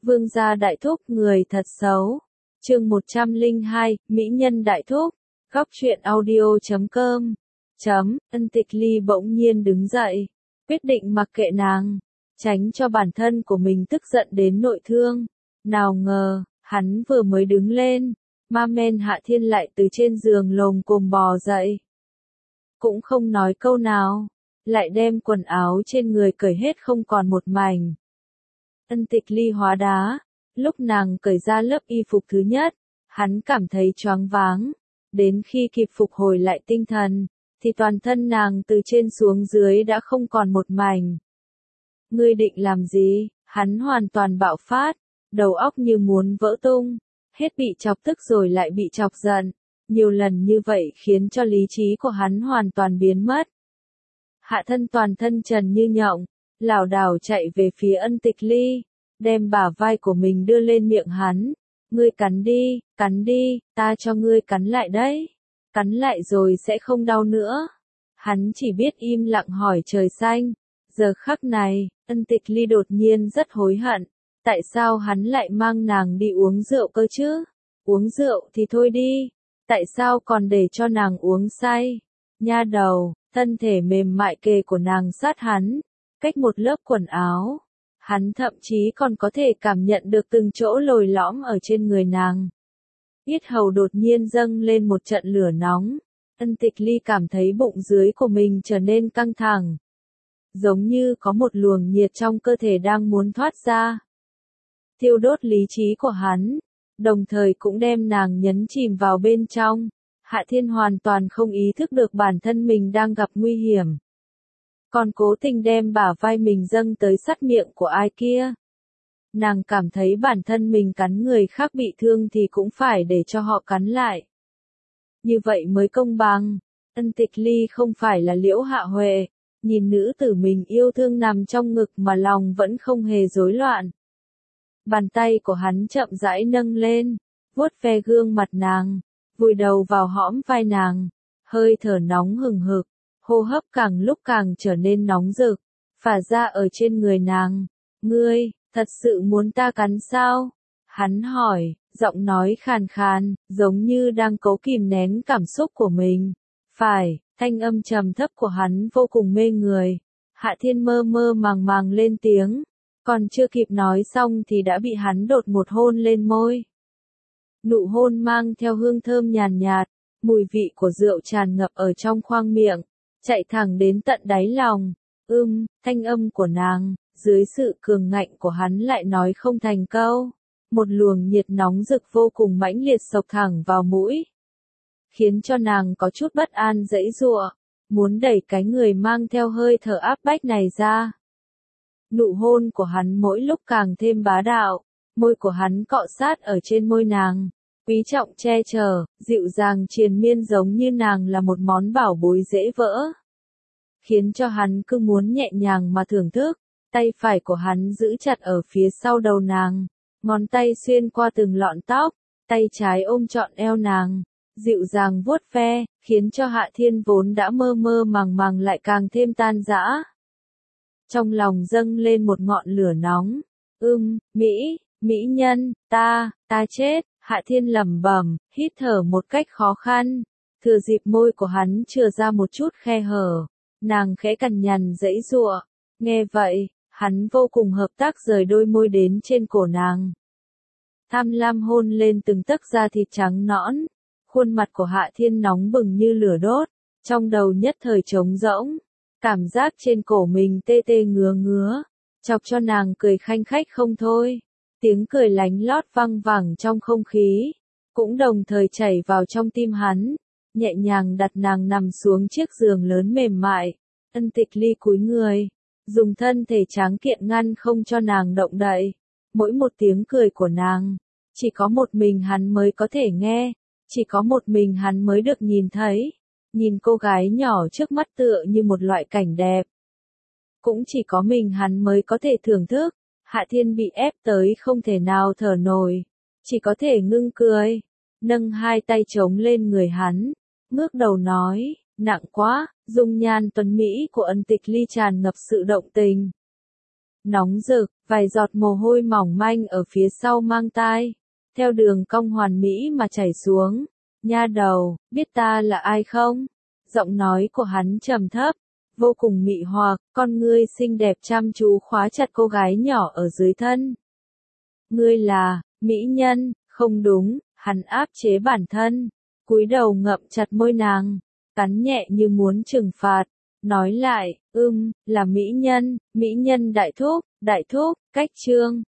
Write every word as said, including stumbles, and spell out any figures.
Vương gia đại thúc người thật xấu. Chương một trăm lẻ hai, Mỹ nhân đại thúc. Góc truyện audio chấm com. Chấm, Ân Tịch Ly bỗng nhiên đứng dậy, quyết định mặc kệ nàng, tránh cho bản thân của mình tức giận đến nội thương. Nào ngờ, hắn vừa mới đứng lên, ma men Hạ Thiên lại từ trên giường lồm cồm bò dậy. Cũng không nói câu nào, lại đem quần áo trên người cởi hết không còn một mảnh. Ân Tịch Ly hóa đá, lúc nàng cởi ra lớp y phục thứ nhất, hắn cảm thấy choáng váng, đến khi kịp phục hồi lại tinh thần, thì toàn thân nàng từ trên xuống dưới đã không còn một mảnh. Ngươi định làm gì? Hắn hoàn toàn bạo phát, đầu óc như muốn vỡ tung, hết bị chọc tức rồi lại bị chọc giận, nhiều lần như vậy khiến cho lý trí của hắn hoàn toàn biến mất. Hạ thân toàn thân trần như nhộng, lảo đảo chạy về phía Ân Tịch Ly, đem bả vai của mình đưa lên miệng hắn. Ngươi cắn đi, cắn đi, ta cho ngươi cắn lại đấy. Cắn lại rồi sẽ không đau nữa. Hắn chỉ biết im lặng hỏi trời xanh. Giờ khắc này, Ân Tịch Ly đột nhiên rất hối hận. Tại sao hắn lại mang nàng đi uống rượu cơ chứ? Uống rượu thì thôi đi. Tại sao còn để cho nàng uống say? Nha đầu, thân thể mềm mại kề của nàng sát hắn, cách một lớp quần áo. Hắn thậm chí còn có thể cảm nhận được từng chỗ lồi lõm ở trên người nàng. Yết hầu đột nhiên dâng lên một trận lửa nóng. Ân Tịch Ly cảm thấy bụng dưới của mình trở nên căng thẳng. Giống như có một luồng nhiệt trong cơ thể đang muốn thoát ra. Thiêu đốt lý trí của hắn, đồng thời cũng đem nàng nhấn chìm vào bên trong. Hạ Thiên hoàn toàn không ý thức được bản thân mình đang gặp nguy hiểm. Còn cố tình đem bả vai mình dâng tới sát miệng của ai kia. Nàng cảm thấy bản thân mình cắn người khác bị thương thì cũng phải để cho họ cắn lại. Như vậy mới công bằng. Ân Tịch Ly không phải là Liễu Hạ Huệ, nhìn nữ tử mình yêu thương nằm trong ngực mà lòng vẫn không hề rối loạn. Bàn tay của hắn chậm rãi nâng lên, vuốt ve gương mặt nàng, vùi đầu vào hõm vai nàng, hơi thở nóng hừng hực, hô hấp càng lúc càng trở nên nóng rực, phả ra ở trên người nàng. Ngươi, thật sự muốn ta cắn sao? Hắn hỏi, giọng nói khàn khàn, giống như đang cố kìm nén cảm xúc của mình. Phải, thanh âm trầm thấp của hắn vô cùng mê người. Hạ Thiên mơ mơ màng màng lên tiếng, còn chưa kịp nói xong thì đã bị hắn đột một hôn lên môi. Nụ hôn mang theo hương thơm nhàn nhạt, mùi vị của rượu tràn ngập ở trong khoang miệng, chạy thẳng đến tận đáy lòng. Ưm, thanh âm của nàng, dưới sự cường ngạnh của hắn lại nói không thành câu. Một luồng nhiệt nóng rực vô cùng mãnh liệt sộc thẳng vào mũi, khiến cho nàng có chút bất an giãy giụa, muốn đẩy cái người mang theo hơi thở áp bách này ra. Nụ hôn của hắn mỗi lúc càng thêm bá đạo, môi của hắn cọ sát ở trên môi nàng, quý trọng che chở, dịu dàng triền miên giống như nàng là một món bảo bối dễ vỡ. Khiến cho hắn cứ muốn nhẹ nhàng mà thưởng thức. Tay phải của hắn giữ chặt ở phía sau đầu nàng, ngón tay xuyên qua từng lọn tóc, tay trái ôm trọn eo nàng, dịu dàng vuốt ve, khiến cho Hạ Thiên vốn đã mơ mơ màng màng lại càng thêm tan rã. Trong lòng dâng lên một ngọn lửa nóng. Ưm, Mỹ, Mỹ nhân, ta, ta chết. Hạ Thiên lẩm bẩm, hít thở một cách khó khăn. Thừa dịp môi của hắn chừa ra một chút khe hở, nàng khẽ cằn nhằn giãy giụa. Nghe vậy, hắn vô cùng hợp tác rời đôi môi đến trên cổ nàng. Tham lam hôn lên từng tấc da thịt trắng nõn, khuôn mặt của Hạ Thiên nóng bừng như lửa đốt, trong đầu nhất thời trống rỗng, cảm giác trên cổ mình tê tê ngứa ngứa, chọc cho nàng cười khanh khách không thôi. Tiếng cười lánh lót vang vẳng trong không khí, cũng đồng thời chảy vào trong tim hắn, nhẹ nhàng đặt nàng nằm xuống chiếc giường lớn mềm mại. Ân Tịch Ly cúi người, dùng thân thể tráng kiện ngăn không cho nàng động đậy. Mỗi một tiếng cười của nàng, chỉ có một mình hắn mới có thể nghe, chỉ có một mình hắn mới được nhìn thấy. Nhìn cô gái nhỏ trước mắt tựa như một loại cảnh đẹp. Cũng chỉ có mình hắn mới có thể thưởng thức. Hạ Thiên bị ép tới không thể nào thở nổi, chỉ có thể ngưng cười, nâng hai tay chống lên người hắn, ngước đầu nói, nặng quá. Dung nhan tuấn mỹ của Ân Tịch Ly tràn ngập sự động tình. nóng rực, vài giọt mồ hôi mỏng manh ở phía sau mang tai, theo đường cong hoàn mỹ mà chảy xuống. Nha đầu, biết ta là ai không? Giọng nói của hắn trầm thấp, vô cùng mị hoặc, con ngươi xinh đẹp chăm chú khóa chặt cô gái nhỏ ở dưới thân. Ngươi là, mỹ nhân, không đúng, hắn áp chế bản thân, cúi đầu ngậm chặt môi nàng, cắn nhẹ như muốn trừng phạt, nói lại, ưm, là mỹ nhân, mỹ nhân đại thúc, đại thúc, cách chương.